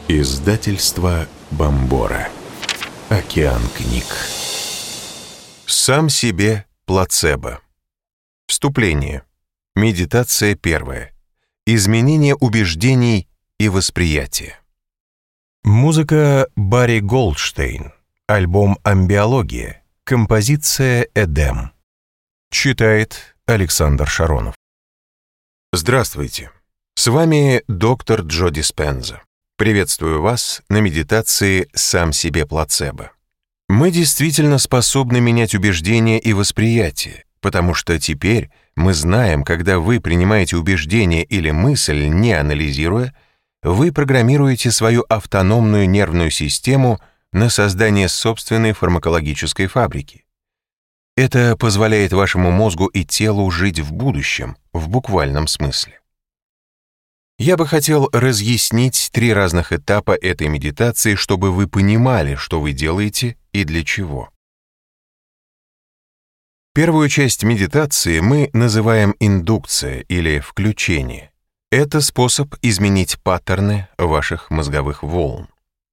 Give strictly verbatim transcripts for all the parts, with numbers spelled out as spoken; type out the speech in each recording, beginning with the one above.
Издательство Бомбора. Океан книг. Сам себе плацебо. Вступление. Медитация первая. Изменение убеждений и восприятия. Музыка Барри Голдштейн. Альбом «Амбиология». Композиция «Эдем». Читает Александр Шаронов. Здравствуйте. С вами доктор Джо Диспенза. Приветствую вас на медитации «Сам себе плацебо». Мы действительно способны менять убеждения и восприятие, потому что теперь мы знаем, когда вы принимаете убеждение или мысль, не анализируя, вы программируете свою автономную нервную систему на создание собственной фармакологической фабрики. Это позволяет вашему мозгу и телу жить в будущем, в буквальном смысле. Я бы хотел разъяснить три разных этапа этой медитации, чтобы вы понимали, что вы делаете и для чего. Первую часть медитации мы называем индукция или включение. Это способ изменить паттерны ваших мозговых волн.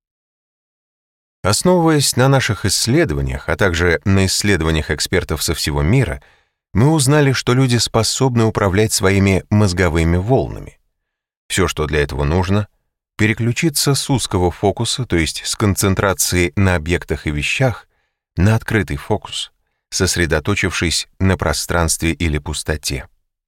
Основываясь на наших исследованиях, а также на исследованиях экспертов со всего мира, мы узнали, что люди способны управлять своими мозговыми волнами. Все, что для этого нужно, переключиться с узкого фокуса, то есть с концентрации на объектах и вещах, на открытый фокус, сосредоточившись на пространстве или пустоте.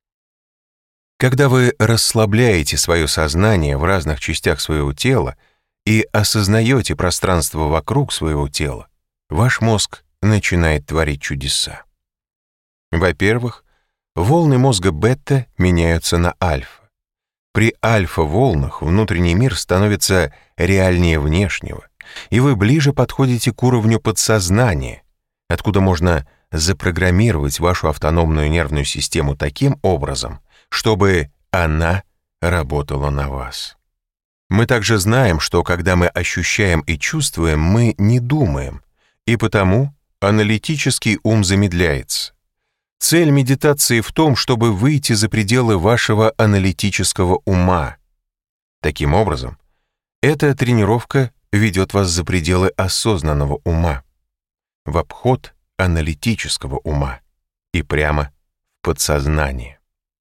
Когда вы расслабляете свое сознание в разных частях своего тела и осознаете пространство вокруг своего тела, ваш мозг начинает творить чудеса. Во-первых, волны мозга бета меняются на альфа. При альфа-волнах внутренний мир становится реальнее внешнего, и вы ближе подходите к уровню подсознания, откуда можно запрограммировать вашу автономную нервную систему таким образом, чтобы она работала на вас. Мы также знаем, что когда мы ощущаем и чувствуем, мы не думаем, и потому аналитический ум замедляется. Цель медитации в том, чтобы выйти за пределы вашего аналитического ума. Таким образом, эта тренировка ведет вас за пределы осознанного ума, в обход аналитического ума и прямо в подсознание.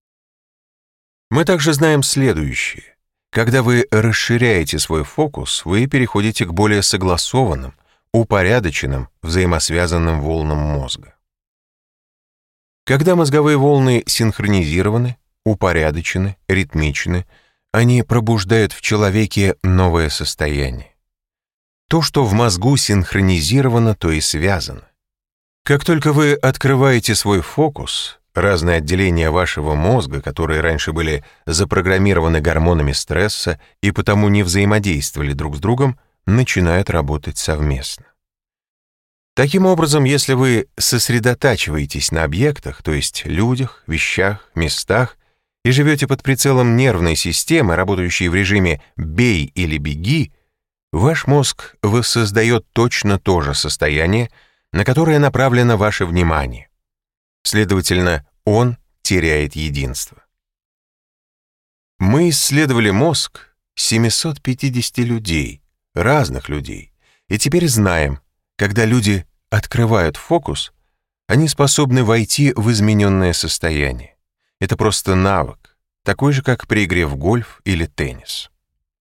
Мы также знаем следующее. Когда вы расширяете свой фокус, вы переходите к более согласованным, упорядоченным, взаимосвязанным волнам мозга. Когда мозговые волны синхронизированы, упорядочены, ритмичны, они пробуждают в человеке новое состояние. То, что в мозгу синхронизировано, то и связано. Как только вы открываете свой фокус, разные отделения вашего мозга, которые раньше были запрограммированы гормонами стресса и потому не взаимодействовали друг с другом, начинают работать совместно. Таким образом, если вы сосредотачиваетесь на объектах, то есть людях, вещах, местах, и живете под прицелом нервной системы, работающей в режиме «бей или беги», ваш мозг воссоздает точно то же состояние, на которое направлено ваше внимание. Следовательно, он теряет единство. Мы исследовали мозг семисот пятидесяти людей, разных людей, и теперь знаем, когда люди открывают фокус, они способны войти в измененное состояние. Это просто навык, такой же, как при игре в гольф или теннис.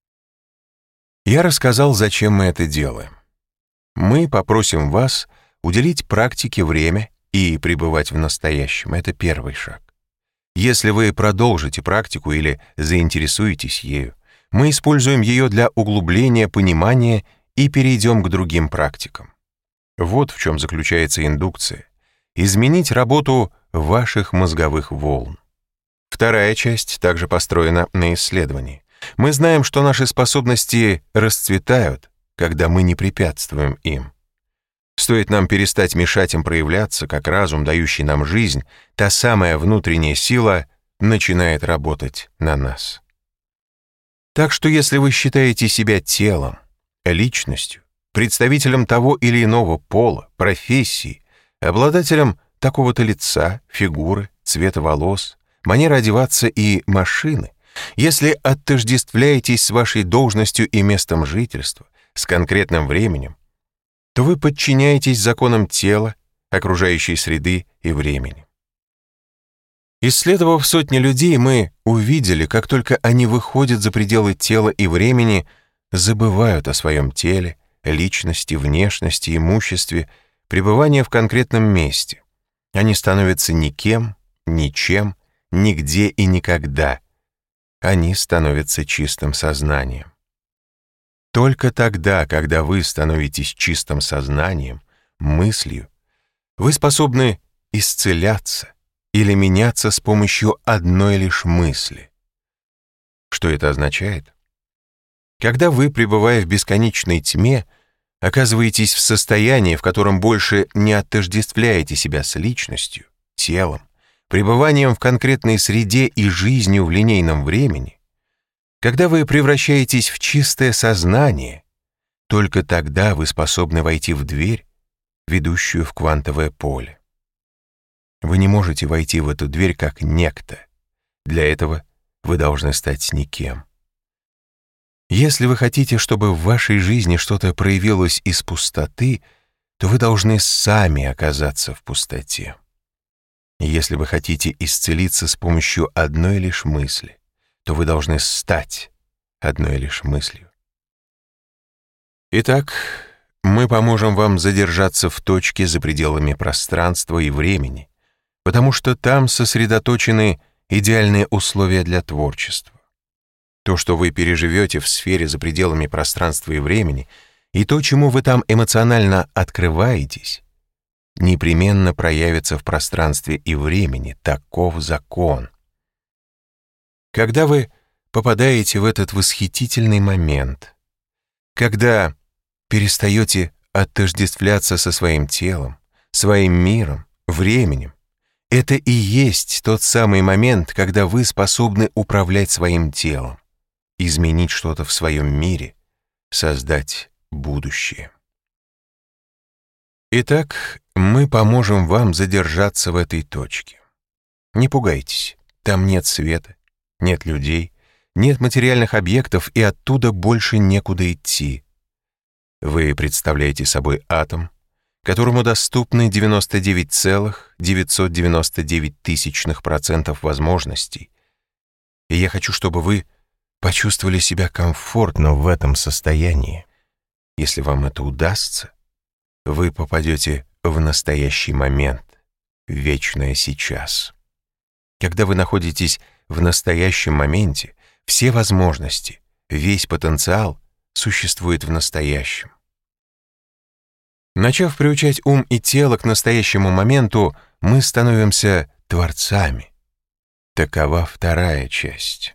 Я рассказал, зачем мы это делаем. Мы попросим вас уделить практике время и пребывать в настоящем. Это первый шаг. Если вы продолжите практику или заинтересуетесь ею, мы используем ее для углубления понимания и перейдем к другим практикам. Вот в чем заключается индукция. Изменить работу ваших мозговых волн. Вторая часть также построена на исследовании. Мы знаем, что наши способности расцветают, когда мы не препятствуем им. Стоит нам перестать мешать им проявляться, как разум, дающий нам жизнь, та самая внутренняя сила начинает работать на нас. Так что если вы считаете себя телом, личностью, представителем того или иного пола, профессии, обладателем такого-то лица, фигуры, цвета волос, манеры одеваться и машины, Если отождествляетесь с вашей должностью и местом жительства, с конкретным временем, то вы подчиняетесь законам тела, окружающей среды и времени. Исследовав сотни людей, мы увидели, как только они выходят за пределы тела и времени, забывают о своем теле, личности, внешности, имуществе, пребывании в конкретном месте. Они становятся никем, ничем, нигде и никогда. Они становятся чистым сознанием. Только тогда, когда вы становитесь чистым сознанием, мыслью, вы способны исцеляться или меняться с помощью одной лишь мысли. Что это означает? Когда вы, пребывая в бесконечной тьме, оказываетесь в состоянии, в котором больше не отождествляете себя с личностью, телом, пребыванием в конкретной среде и жизнью в линейном времени, когда вы превращаетесь в чистое сознание, только тогда вы способны войти в дверь, ведущую в квантовое поле. Вы не можете войти в эту дверь как некто. Для этого вы должны стать никем. Если вы хотите, чтобы в вашей жизни что-то проявилось из пустоты, то вы должны сами оказаться в пустоте. Если вы хотите исцелиться с помощью одной лишь мысли, то вы должны стать одной лишь мыслью. Итак, мы поможем вам задержаться в точке за пределами пространства и времени, потому что там сосредоточены идеальные условия для творчества. То, что вы переживете в сфере за пределами пространства и времени, и то, чему вы там эмоционально открываетесь, непременно проявится в пространстве и времени. Таков закон. Когда вы попадаете в этот восхитительный момент, когда перестаете отождествляться со своим телом, своим миром, временем, это и есть тот самый момент, когда вы способны управлять своим телом, изменить что-то в своем мире, создать будущее. Итак, мы поможем вам задержаться в этой точке. Не пугайтесь, там нет света, нет людей, нет материальных объектов, и оттуда больше некуда идти. Вы представляете собой атом, которому доступны девяносто девять целых девятьсот девяносто девять тысячных процентов возможностей. И я хочу, чтобы вы почувствовали себя комфортно в этом состоянии. Если вам это удастся, вы попадете в настоящий момент, в вечное сейчас. Когда вы находитесь в настоящем моменте, все возможности, весь потенциал существует в настоящем. Начав приучать ум и тело к настоящему моменту, мы становимся творцами. Такова вторая часть.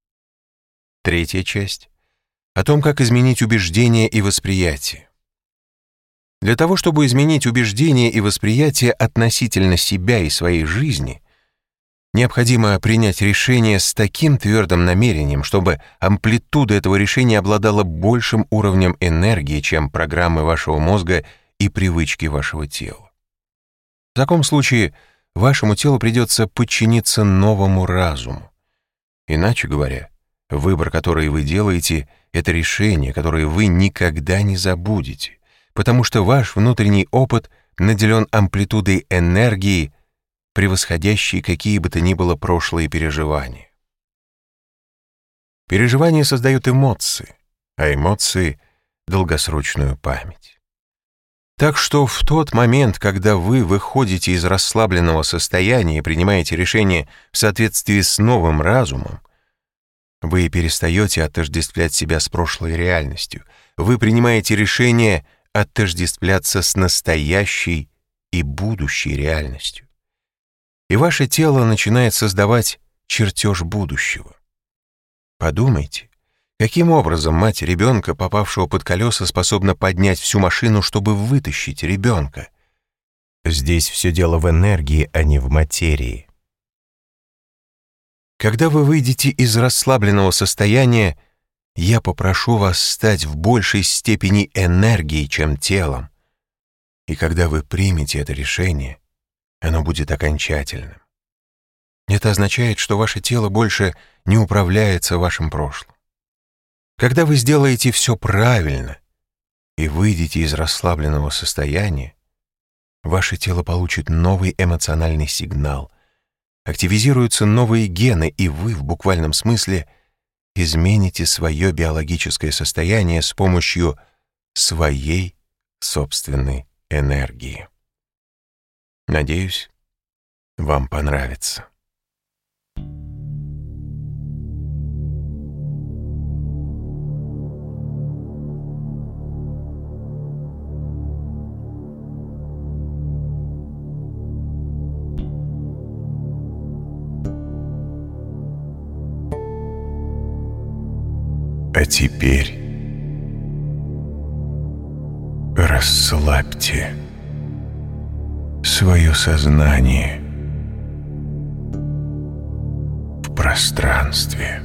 Третья часть — о том, как изменить убеждения и восприятие. Для того, чтобы изменить убеждения и восприятие относительно себя и своей жизни, необходимо принять решение с таким твердым намерением, чтобы амплитуда этого решения обладала большим уровнем энергии, чем программы вашего мозга и привычки вашего тела. В таком случае вашему телу придется подчиниться новому разуму. Иначе говоря, выбор, который вы делаете, это решение, которое вы никогда не забудете, потому что ваш внутренний опыт наделен амплитудой энергии, превосходящей какие бы то ни было прошлые переживания. Переживания создают эмоции, а эмоции — долгосрочную память. Так что в тот момент, когда вы выходите из расслабленного состояния и принимаете решение в соответствии с новым разумом, вы перестаете отождествлять себя с прошлой реальностью, вы принимаете решение отождествляться с настоящей и будущей реальностью. И ваше тело начинает создавать чертеж будущего. Подумайте, каким образом мать ребенка, попавшего под колеса, способна поднять всю машину, чтобы вытащить ребенка? Здесь все дело в энергии, а не в материи. Когда вы выйдете из расслабленного состояния, я попрошу вас стать в большей степени энергией, чем телом. И когда вы примете это решение, оно будет окончательным. Это означает, что ваше тело больше не управляется вашим прошлым. Когда вы сделаете все правильно и выйдете из расслабленного состояния, ваше тело получит новый эмоциональный сигнал, активизируются новые гены, и вы в буквальном смысле измените свое биологическое состояние с помощью своей собственной энергии. Надеюсь, вам понравится. А теперь расслабьте свое сознание в пространстве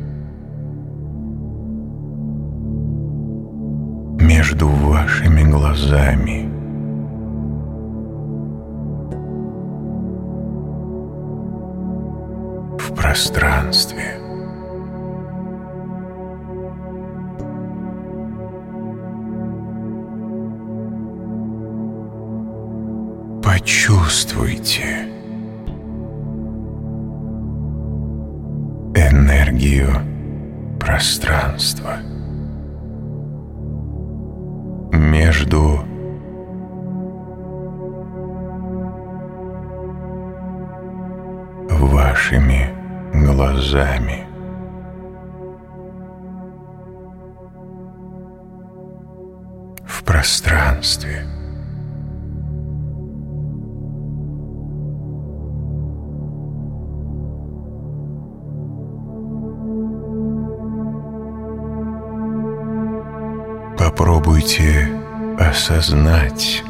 между вашими глазами. В пространстве. Почувствуйте энергию пространства между вашими глазами. В пространстве. Попробуйте осознать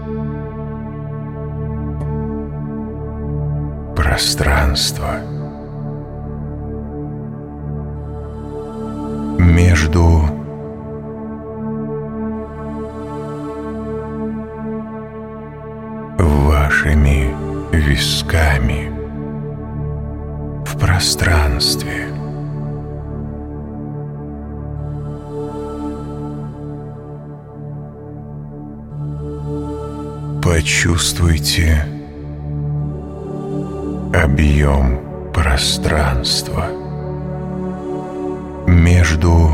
пространство между вашими висками. В пространстве. Почувствуйте объем пространства между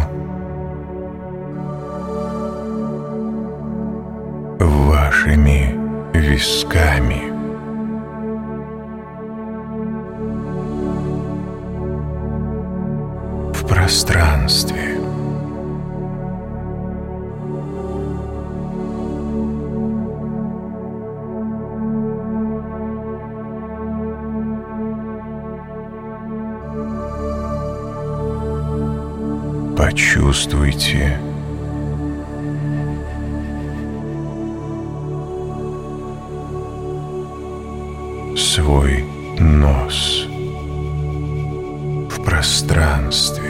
вашими висками. В пространстве. Почувствуйте свой нос в пространстве.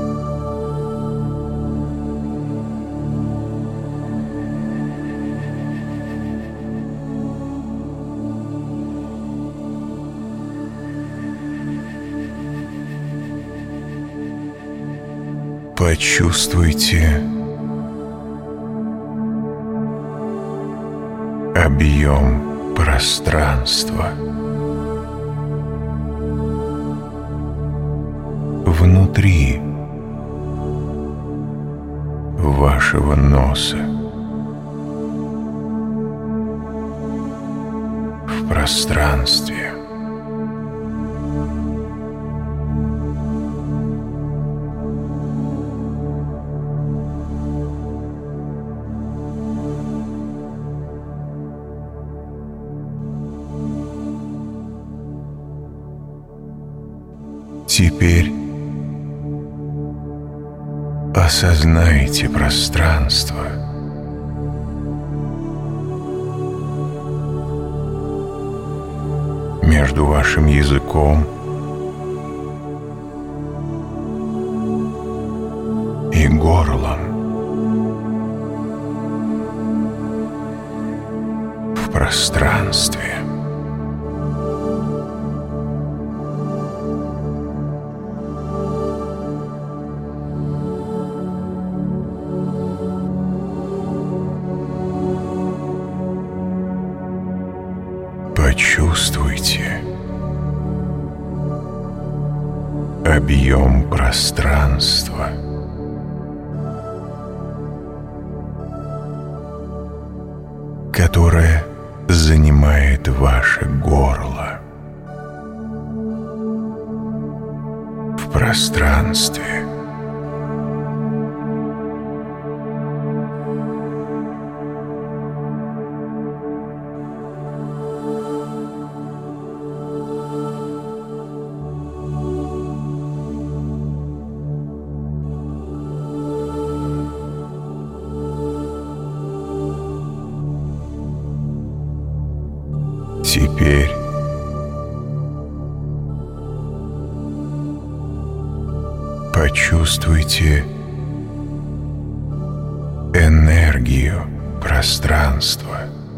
Почувствуйте объем пространства внутри вашего носа. В пространстве. Теперь осознайте пространство между вашим языком и горлом. В пространстве. Почувствуйте объем пространства, которое занимает ваше горло. В пространстве теперь почувствуйте энергию пространства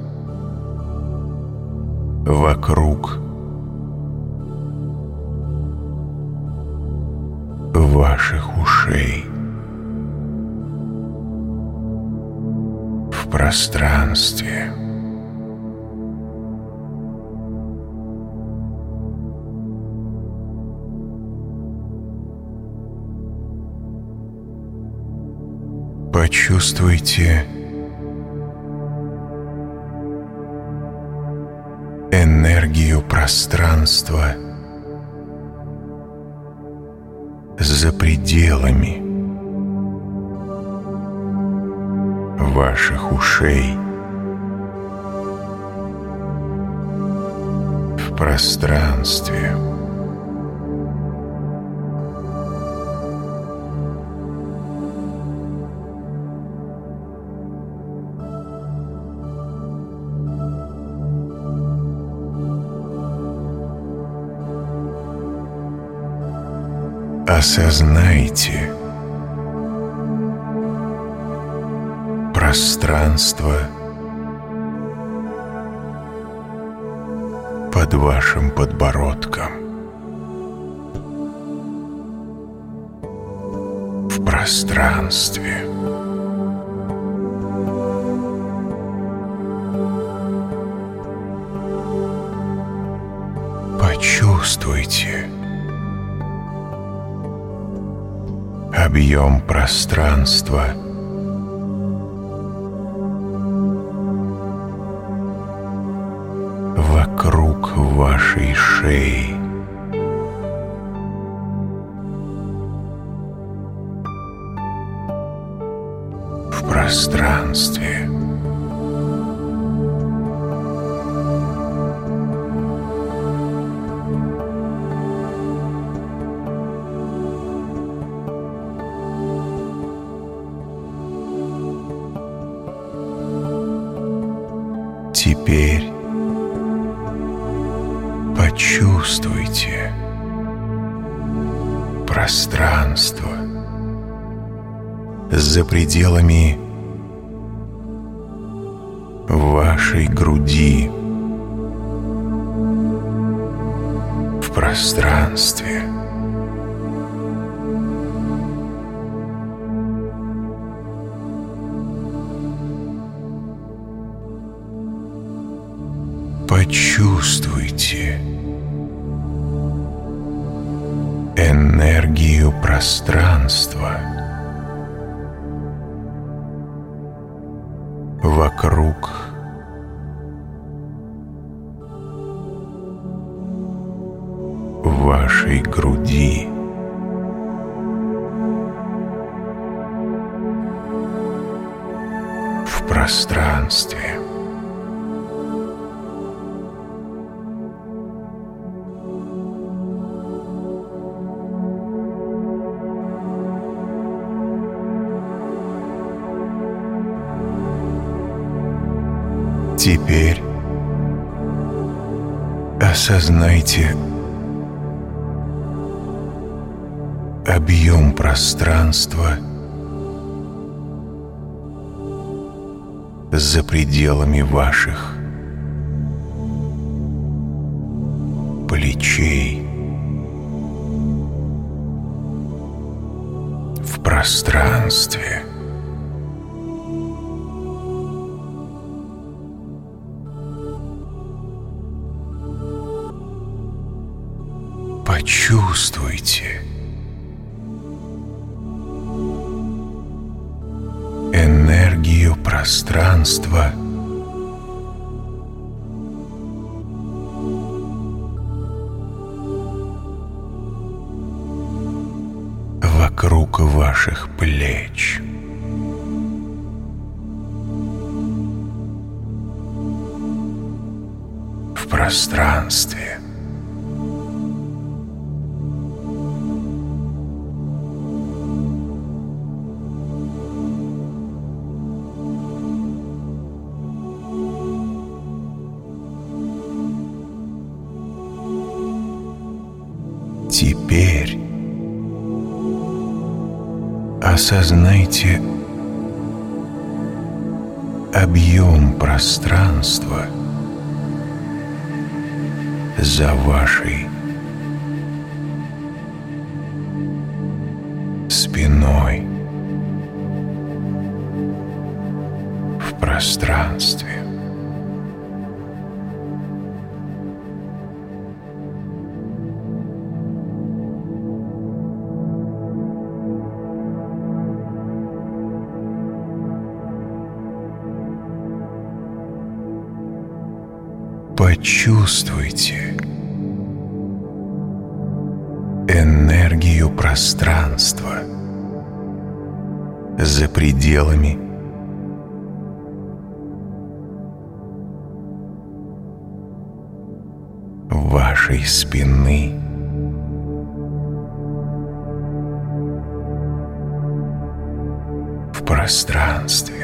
вокруг ваших ушей. В пространстве почувствуйте энергию пространства за пределами ваших ушей. В пространстве осознайте пространство под вашим подбородком. В пространстве почувствуйте объем пространства вокруг вашей шеи. В пространстве теперь почувствуйте пространство за пределами вашей груди. В пространстве почувствуйте энергию пространства вокруг вашей груди. В пространстве теперь осознайте объем пространства за пределами ваших плечей. В пространстве Почувствуйте энергию пространства вокруг ваших плеч. В пространстве. Теперь осознайте объем пространства за вашей спиной в пространстве. Почувствуйте энергию пространства за пределами вашей спины. В пространстве.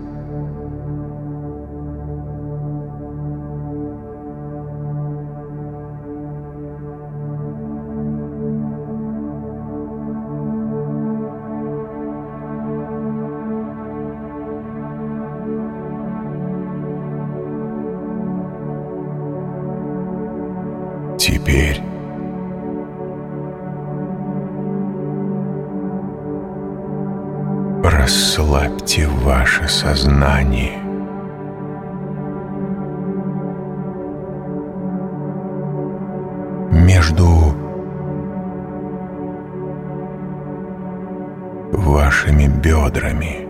Теперь расслабьте ваше сознание. Между вашими бедрами.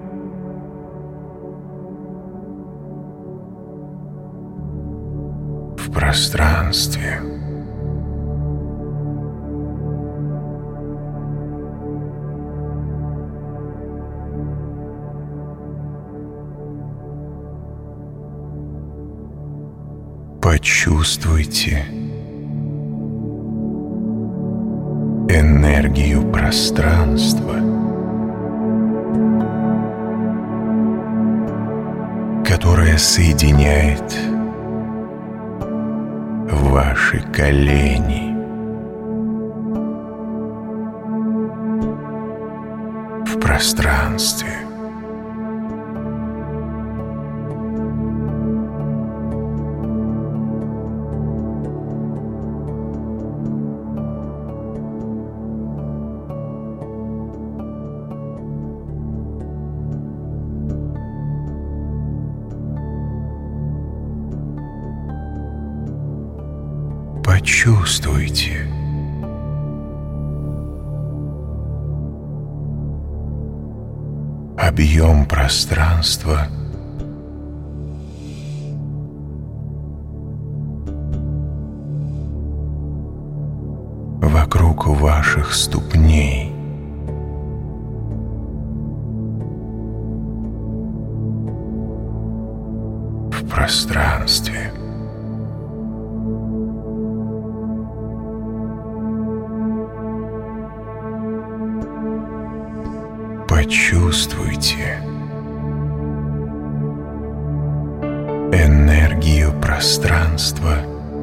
В пространстве. Почувствуйте энергию пространства, которая соединяет ваши колени в пространстве. Почувствуйте объем пространства вокруг ваших ступней. В пространстве. Почувствуйте энергию пространства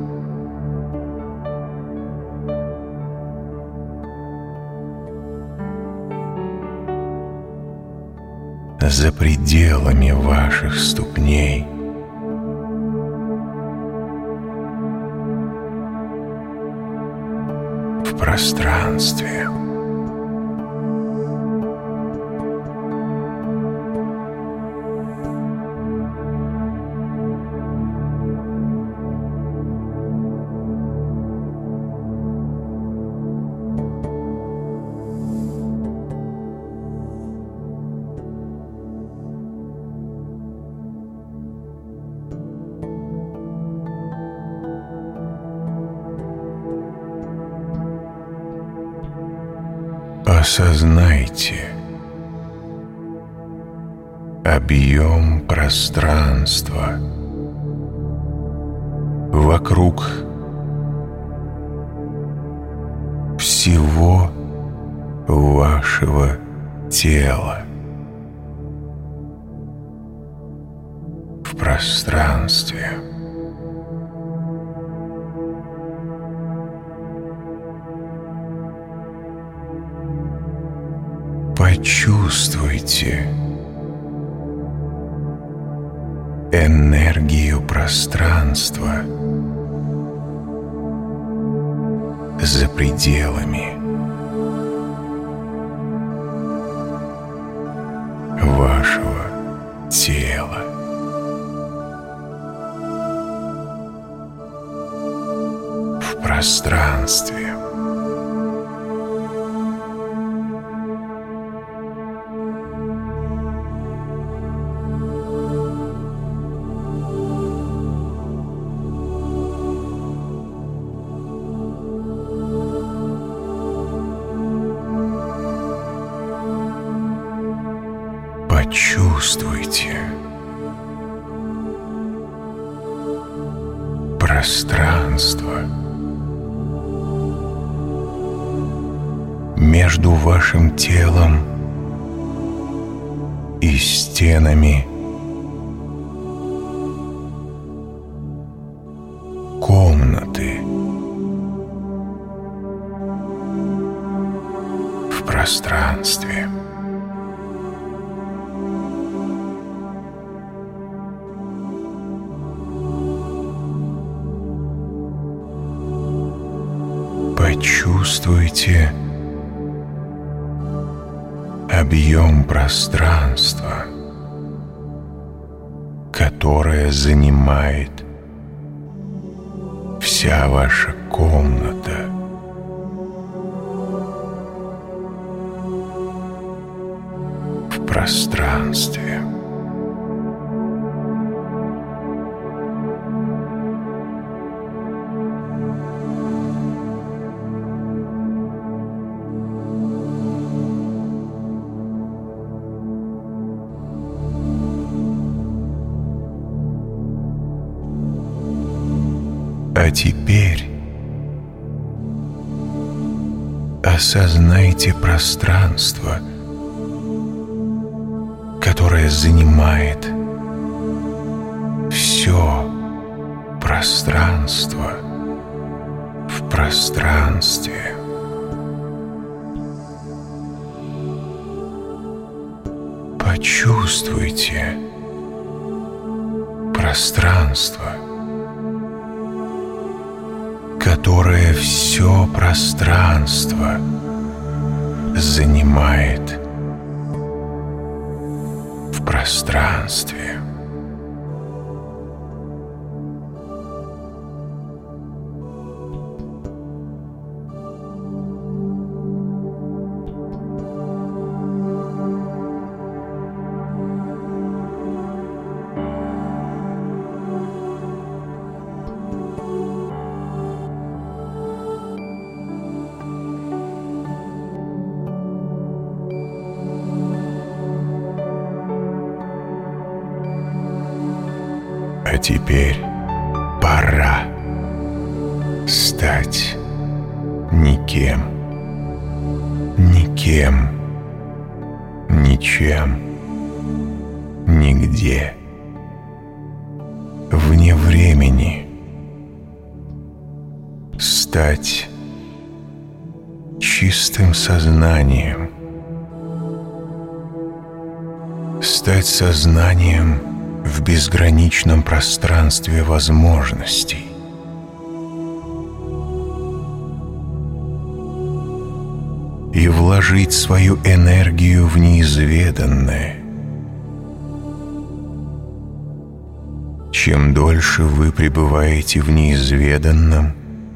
за пределами ваших ступней. В пространстве. Осознайте объем пространства вокруг всего вашего тела в пространстве. Почувствуйте энергию пространства за пределами вашего тела. В пространстве. Почувствуйте пространство между вашим телом и стенами комнаты в пространстве. Почувствуйте объем пространства, которое занимает вся ваша комната. В пространстве. А теперь осознайте пространство, которое занимает все пространство в пространстве. Почувствуйте пространство, которое все пространство занимает в пространстве. А теперь пора стать никем, никем, ничем, нигде, вне времени, стать чистым сознанием, стать сознанием в безграничном пространстве возможностей. И вложить свою энергию в неизведанное. Чем дольше вы пребываете в неизведанном,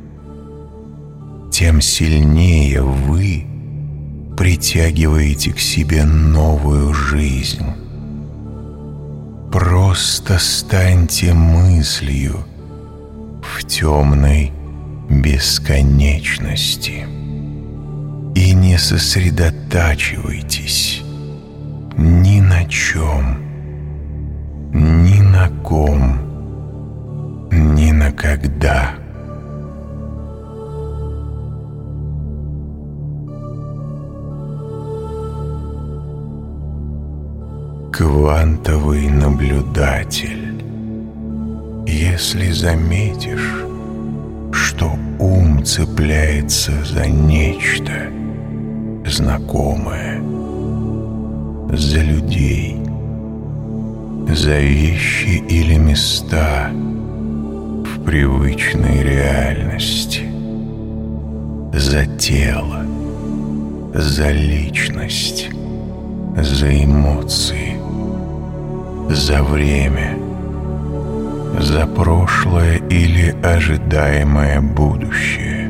тем сильнее вы притягиваете к себе новую жизнь. Просто станьте мыслью в темной бесконечности. и не сосредотачивайтесь ни на чем, ни на ком, ни на когда. Квантовый наблюдатель. Если заметишь, что ум цепляется за нечто знакомое, за людей, за вещи или места в привычной реальности, за тело, за личность, за эмоции, за время, за прошлое или ожидаемое будущее.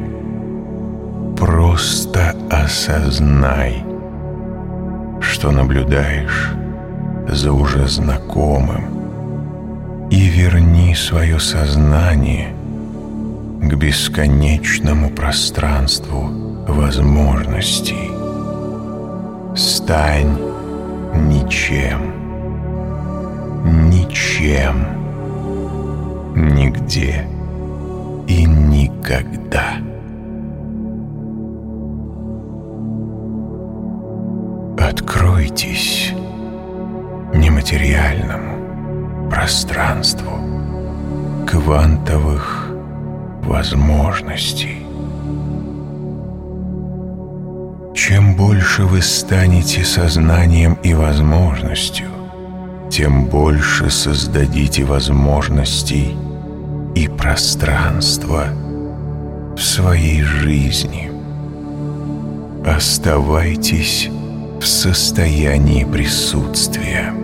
Просто осознай, что наблюдаешь за уже знакомым, и верни свое сознание к бесконечному пространству возможностей. Стань ничем, ничем, нигде и никогда. Откройтесь нематериальному пространству квантовых возможностей. Чем больше вы станете сознанием и возможностью, тем больше создадите возможностей и пространства в своей жизни. Оставайтесь в состоянии присутствия.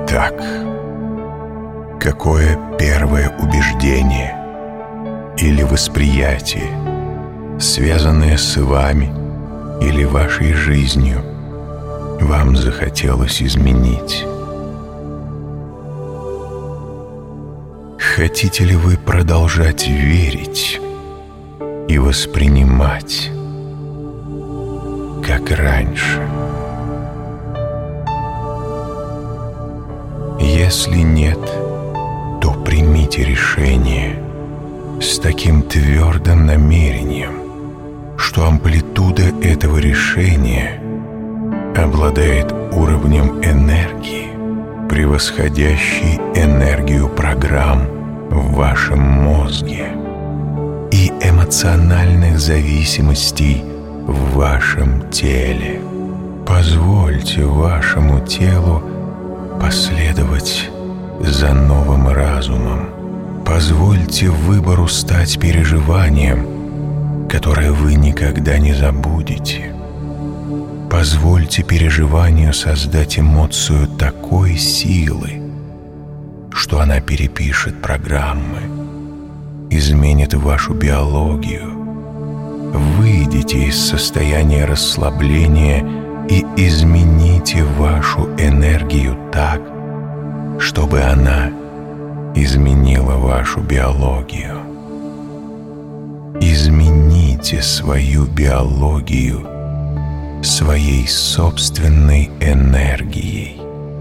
Итак, какое первое убеждение или восприятие, связанное с вами или вашей жизнью, вам захотелось изменить? Хотите ли вы продолжать верить и воспринимать, как раньше? Если нет, то примите решение с таким твердым намерением, что амплитуда этого решения обладает уровнем энергии, превосходящей энергию программ в вашем мозге и эмоциональных зависимостей в вашем теле. Позвольте вашему телу последовать за новым разумом. Позвольте выбору стать переживанием, которое вы никогда не забудете. Позвольте переживанию создать эмоцию такой силы, что она перепишет программы, изменит вашу биологию. Выйдите из состояния расслабления и измените вашу энергию так, чтобы она изменила вашу биологию. Измените свою биологию своей собственной энергией.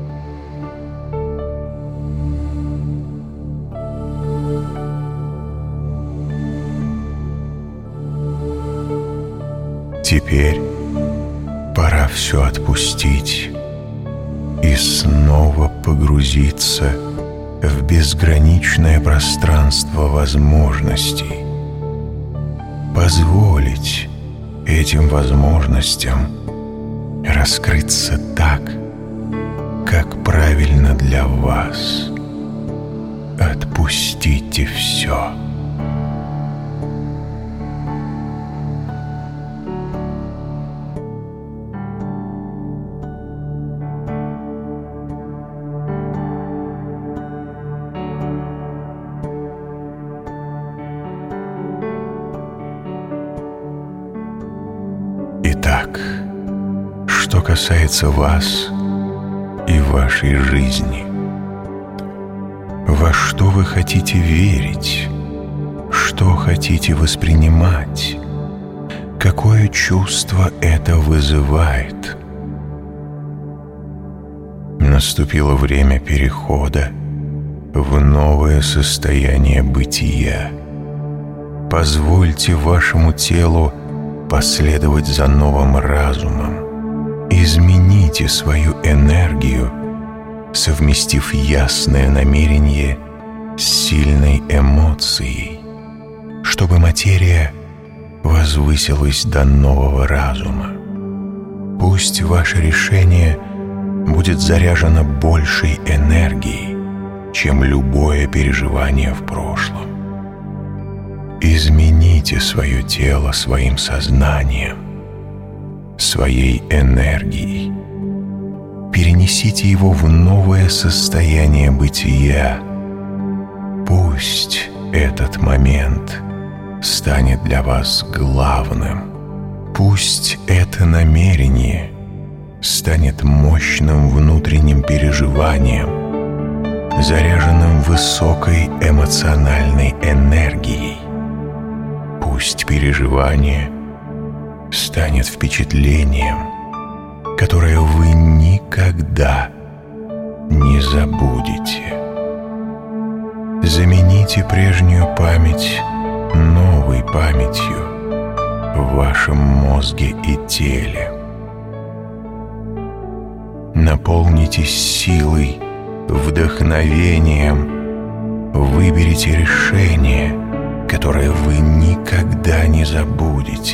Теперь пора все отпустить и снова погрузиться в безграничное пространство возможностей. Позволить этим возможностям раскрыться так, как правильно для вас. Отпустите все. Итак, что касается вас и вашей жизни, во что вы хотите верить, что хотите воспринимать, какое чувство это вызывает? Наступило время перехода в новое состояние бытия. Позвольте вашему телу последовать за новым разумом. Измените свою энергию, совместив ясное намерение с сильной эмоцией, чтобы материя возвысилась до нового разума. Пусть ваше решение будет заряжено большей энергией, чем любое переживание в прошлом. Измените свое тело своим сознанием, своей энергией. Перенесите его в новое состояние бытия. Пусть этот момент станет для вас главным. Пусть это намерение станет мощным внутренним переживанием, заряженным высокой эмоциональной энергией. Пусть переживание станет впечатлением, которое вы никогда не забудете. Замените прежнюю память новой памятью в вашем мозге и теле. Наполнитесь силой, вдохновением. Выберите решение, которое вы никогда не забудете.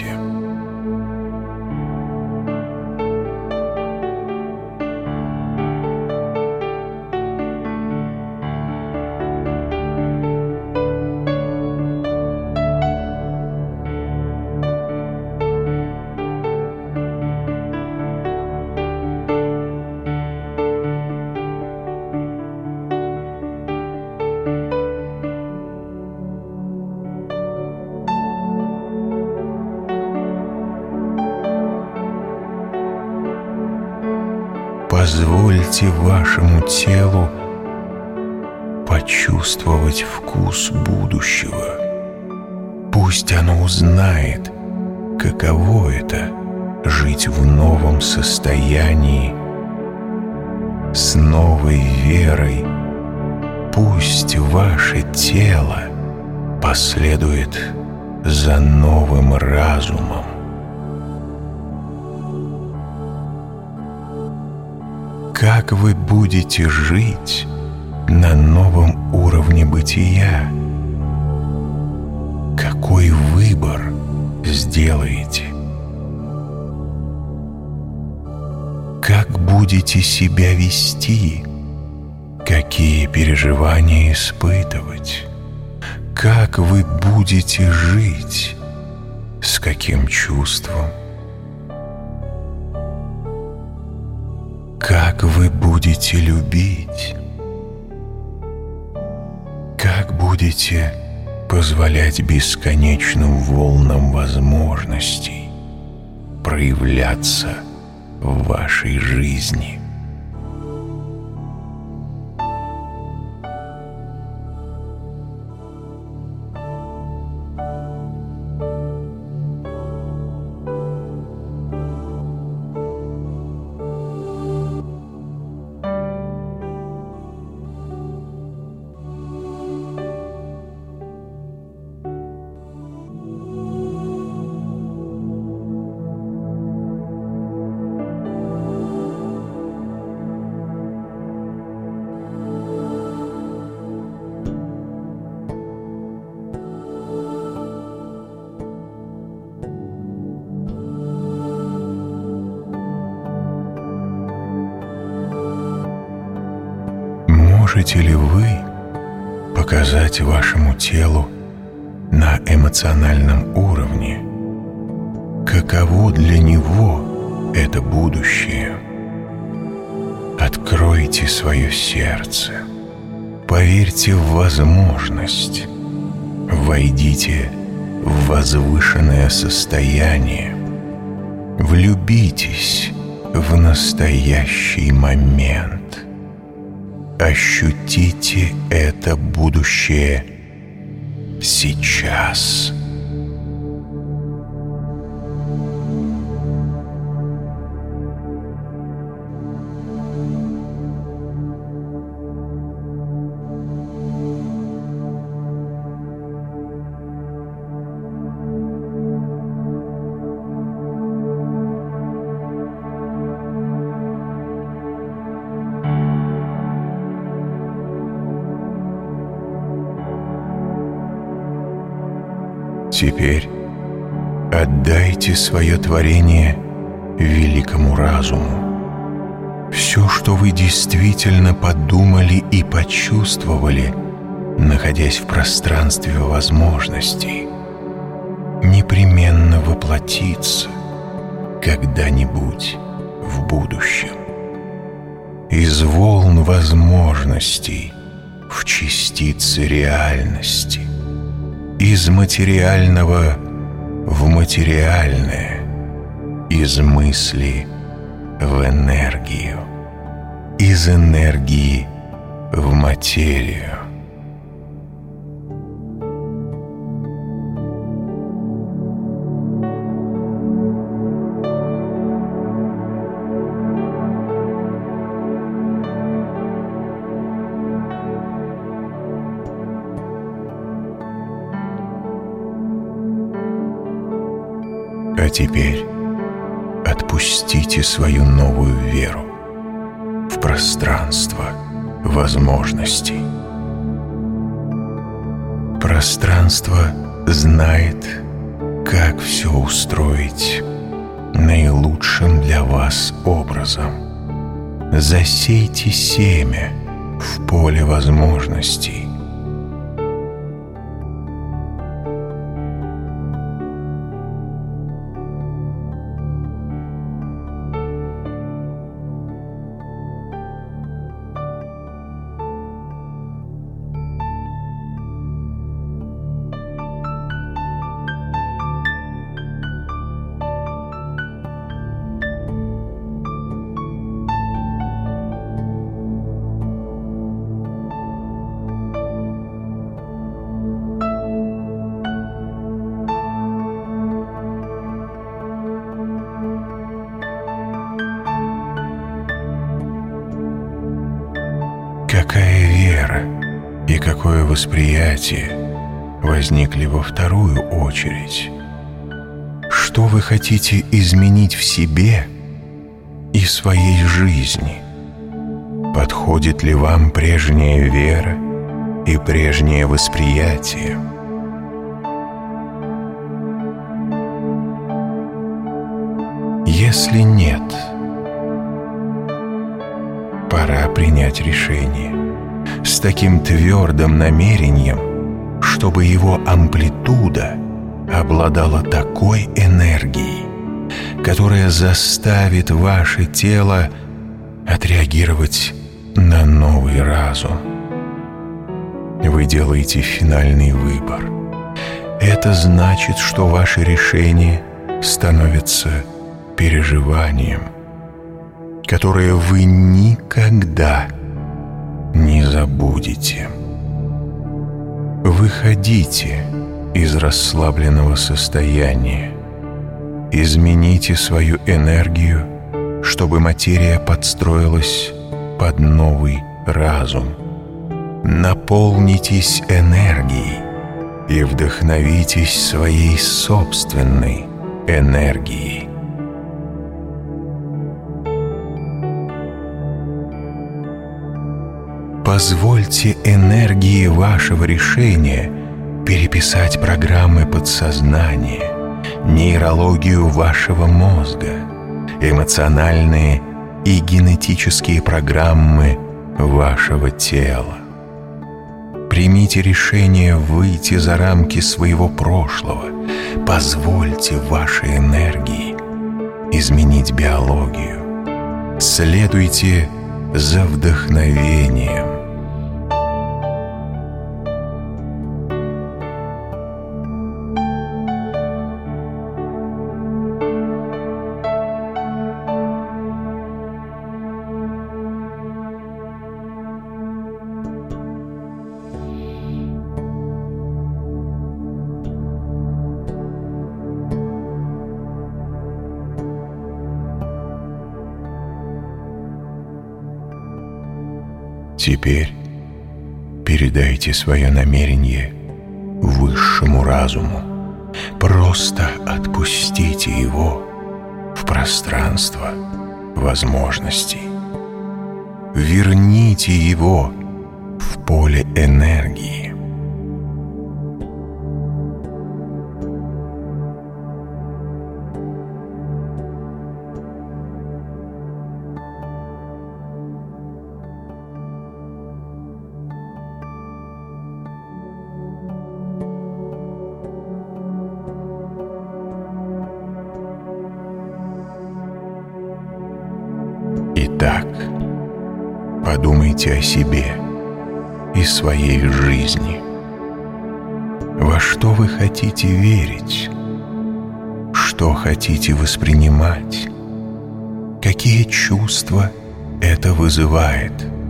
позвольте вашему телу почувствовать вкус будущего. Пусть оно узнает, каково это — жить в новом состоянии, с новой верой. Пусть ваше тело последует за новым разумом. Как вы будете жить на новом уровне бытия? Какой выбор сделаете? Как будете себя вести? Какие переживания испытывать? Как вы будете жить? С каким чувством? Как вы будете любить? Как будете позволять бесконечным волнам возможностей проявляться в вашей жизни? Можете ли вы показать вашему телу на эмоциональном уровне, каково для него это будущее? Откройте свое сердце, поверьте в возможность, войдите в возвышенное состояние, влюбитесь в настоящий момент. Ощутите это будущее сейчас. Теперь отдайте свое творение великому разуму. Все, что вы действительно подумали и почувствовали, находясь в пространстве возможностей, непременно воплотится когда-нибудь в будущем. Из волн возможностей в частицы реальности, из материального в материальное, из мысли в энергию, из энергии в материю. А теперь отпустите свою новую веру в пространство возможностей. Пространство знает, как все устроить наилучшим для вас образом. Засейте семя в поле возможностей. восприятие возникли во вторую очередь. Что вы хотите изменить в себе и своей жизни? Подходит ли вам прежняя вера и прежнее восприятие? Если нет, пора принять решение с таким твердым намерением, чтобы его амплитуда обладала такой энергией, которая заставит ваше тело отреагировать на новый разум. Вы делаете финальный выбор. Это значит, что ваше решение становится переживанием, которое вы никогда не забудете. Выходите из расслабленного состояния. Измените свою энергию, чтобы материя подстроилась под новый разум. Наполнитесь энергией и вдохновитесь своей собственной энергией. Позвольте энергии вашего решения переписать программы подсознания, нейрологию вашего мозга, эмоциональные и генетические программы вашего тела. Примите решение выйти за рамки своего прошлого. Позвольте вашей энергии изменить биологию. Следуйте за вдохновением. Теперь передайте свое намерение высшему разуму. Просто отпустите его в пространство возможностей. Верните его в поле энергии. Итак, подумайте о себе и своей жизни. Во что вы хотите верить? Что хотите воспринимать? Какие чувства это вызывает?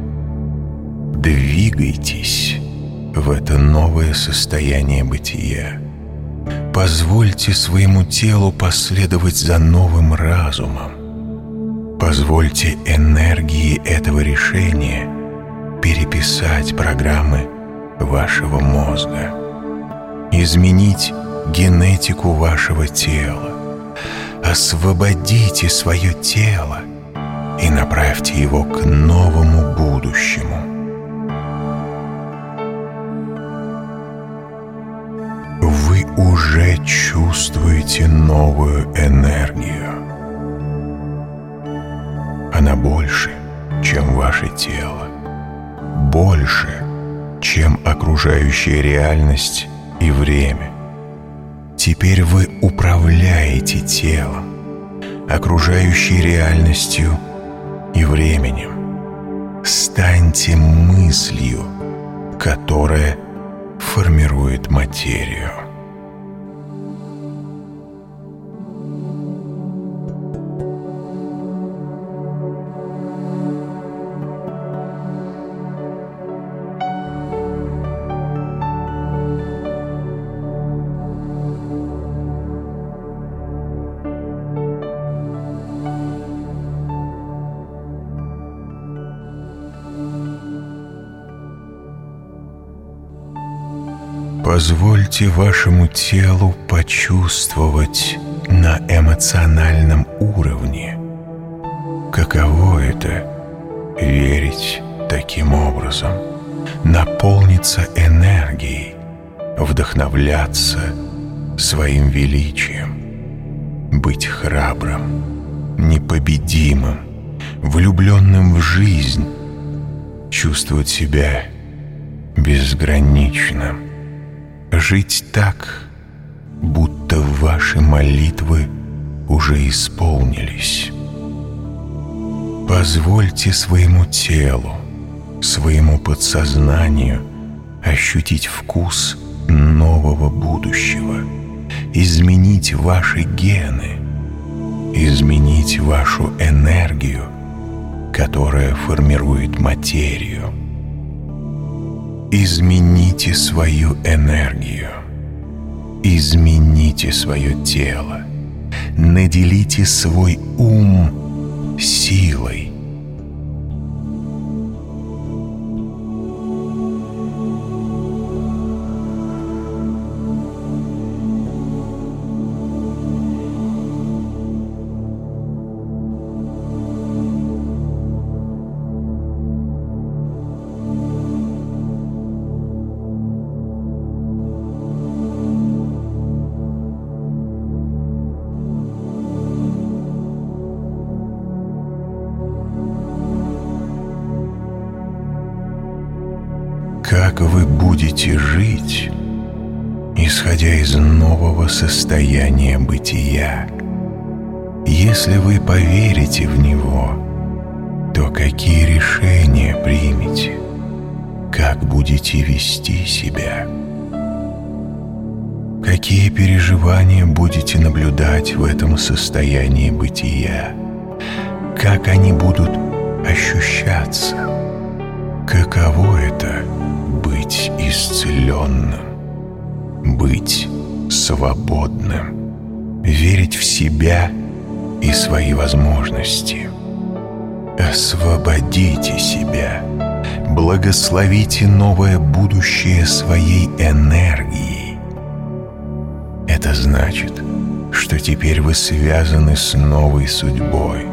Двигайтесь в это новое состояние бытия. Позвольте своему телу последовать за новым разумом. Позвольте энергии этого решения переписать программы вашего мозга, изменить генетику вашего тела. Освободите свое тело и направьте его к новому будущему. Вы уже чувствуете новую энергию. Она больше, чем ваше тело, больше, чем окружающая реальность и время. Теперь вы управляете телом, окружающей реальностью и временем. Станьте мыслью, которая формирует материю. Позвольте вашему телу почувствовать на эмоциональном уровне, каково это — верить таким образом, наполниться энергией, вдохновляться своим величием, быть храбрым, непобедимым, влюбленным в жизнь, чувствовать себя безграничным, жить так, будто ваши молитвы уже исполнились. Позвольте своему телу, своему подсознанию ощутить вкус нового будущего, изменить ваши гены, изменить вашу энергию, которая формирует материю. Измените свою энергию, измените свое тело, наделите свой ум силой. Как вы будете жить, исходя из нового состояния бытия? Если вы поверите в него, то какие решения примете? Как будете вести себя? Какие переживания будете наблюдать в этом состоянии бытия? Как они будут ощущаться? Каково это — быть исцеленным, быть свободным, верить в себя и свои возможности? Освободите себя, благословите новое будущее своей энергией. Это значит, что теперь вы связаны с новой судьбой.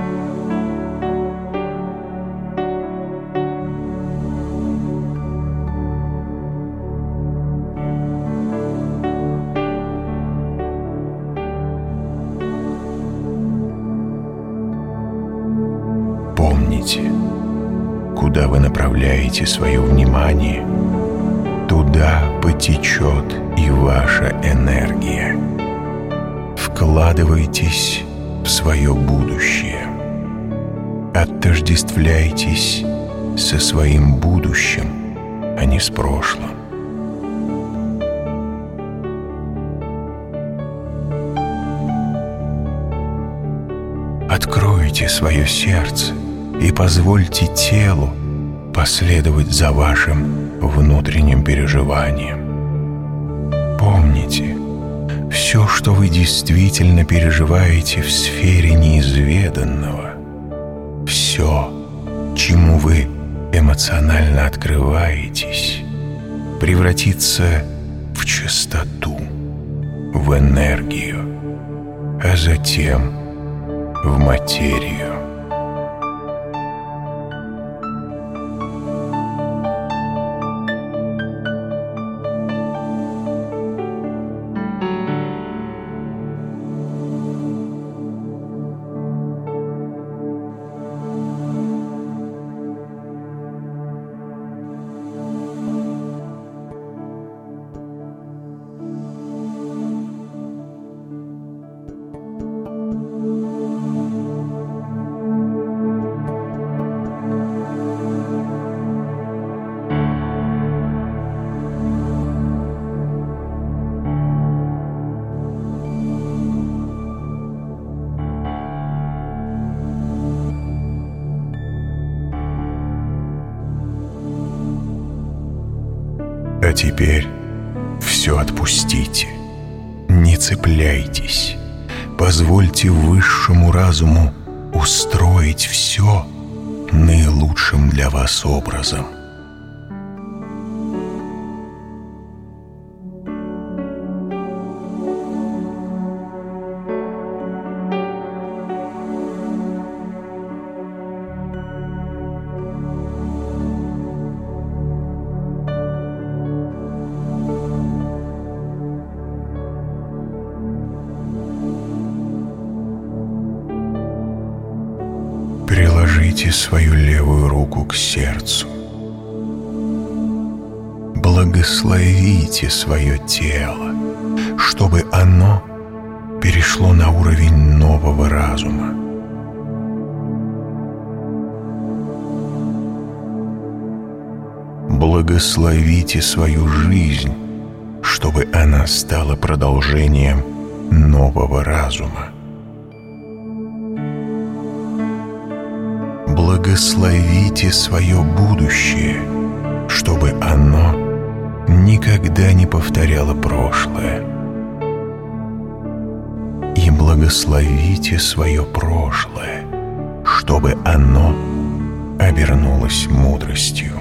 Помните, куда вы направляете свое внимание, туда потечет и ваша энергия. Вкладывайтесь в свое будущее. Отождествляйтесь со своим будущим, а не с прошлым. Откройте свое сердце и позвольте телу последовать за вашим внутренним переживанием. Помните, все, что вы действительно переживаете в сфере неизведанного, все, чему вы эмоционально открываетесь, превратится в чистоту, в энергию, а затем в материю. А теперь все отпустите, не цепляйтесь, позвольте высшему разуму устроить все наилучшим для вас образом. Приложите свою левую руку к сердцу. Благословите свое тело, чтобы оно перешло на уровень нового разума. Благословите свою жизнь, чтобы она стала продолжением нового разума. Благословите свое будущее, чтобы оно никогда не повторяло прошлое. И благословите свое прошлое, чтобы оно обернулось мудростью.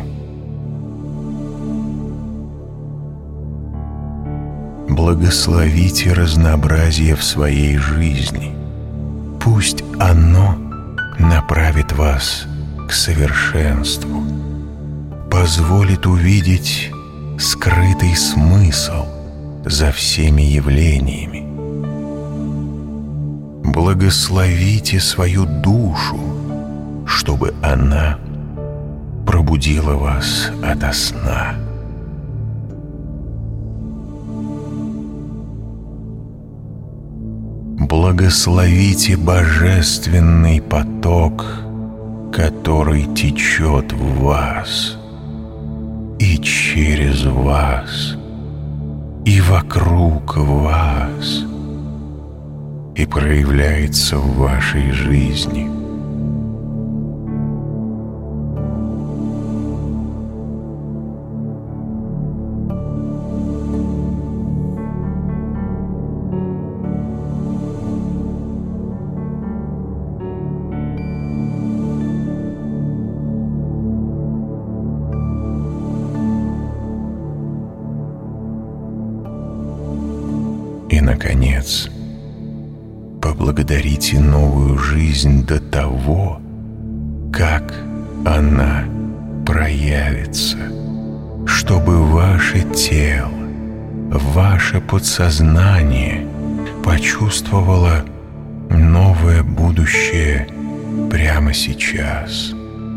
Благословите разнообразие в своей жизни. Пусть оно направит вас к совершенству, позволит увидеть скрытый смысл за всеми явлениями. Благословите свою душу, чтобы она пробудила вас ото сна. Благословите божественный поток, который течет в вас и через вас, и вокруг вас, и проявляется в вашей жизни. И, наконец, поблагодарите новую жизнь до того, как она проявится, чтобы ваше тело, ваше подсознание почувствовало новое будущее прямо сейчас.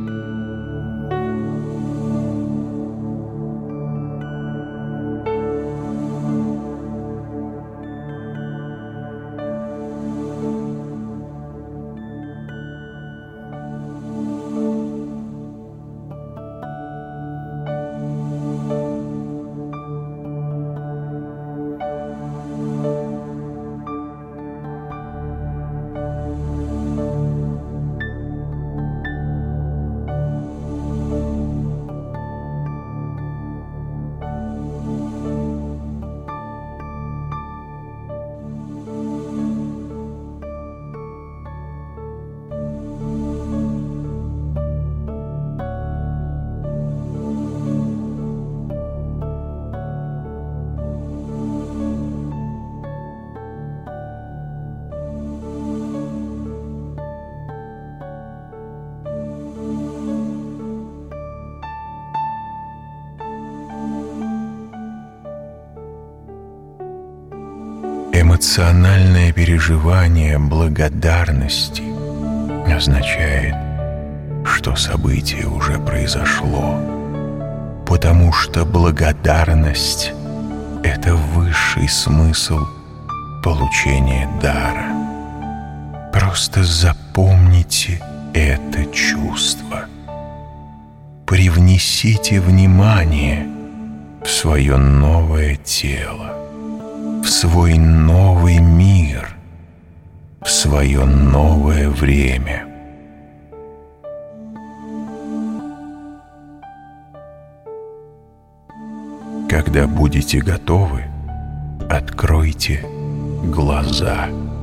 Эмоциональное переживание благодарности означает, что событие уже произошло, потому что благодарность — это высший смысл получения дара. Просто запомните это чувство. Привнесите внимание в свое новое тело, в свой новый мир, в свое новое время. Когда будете готовы, откройте глаза.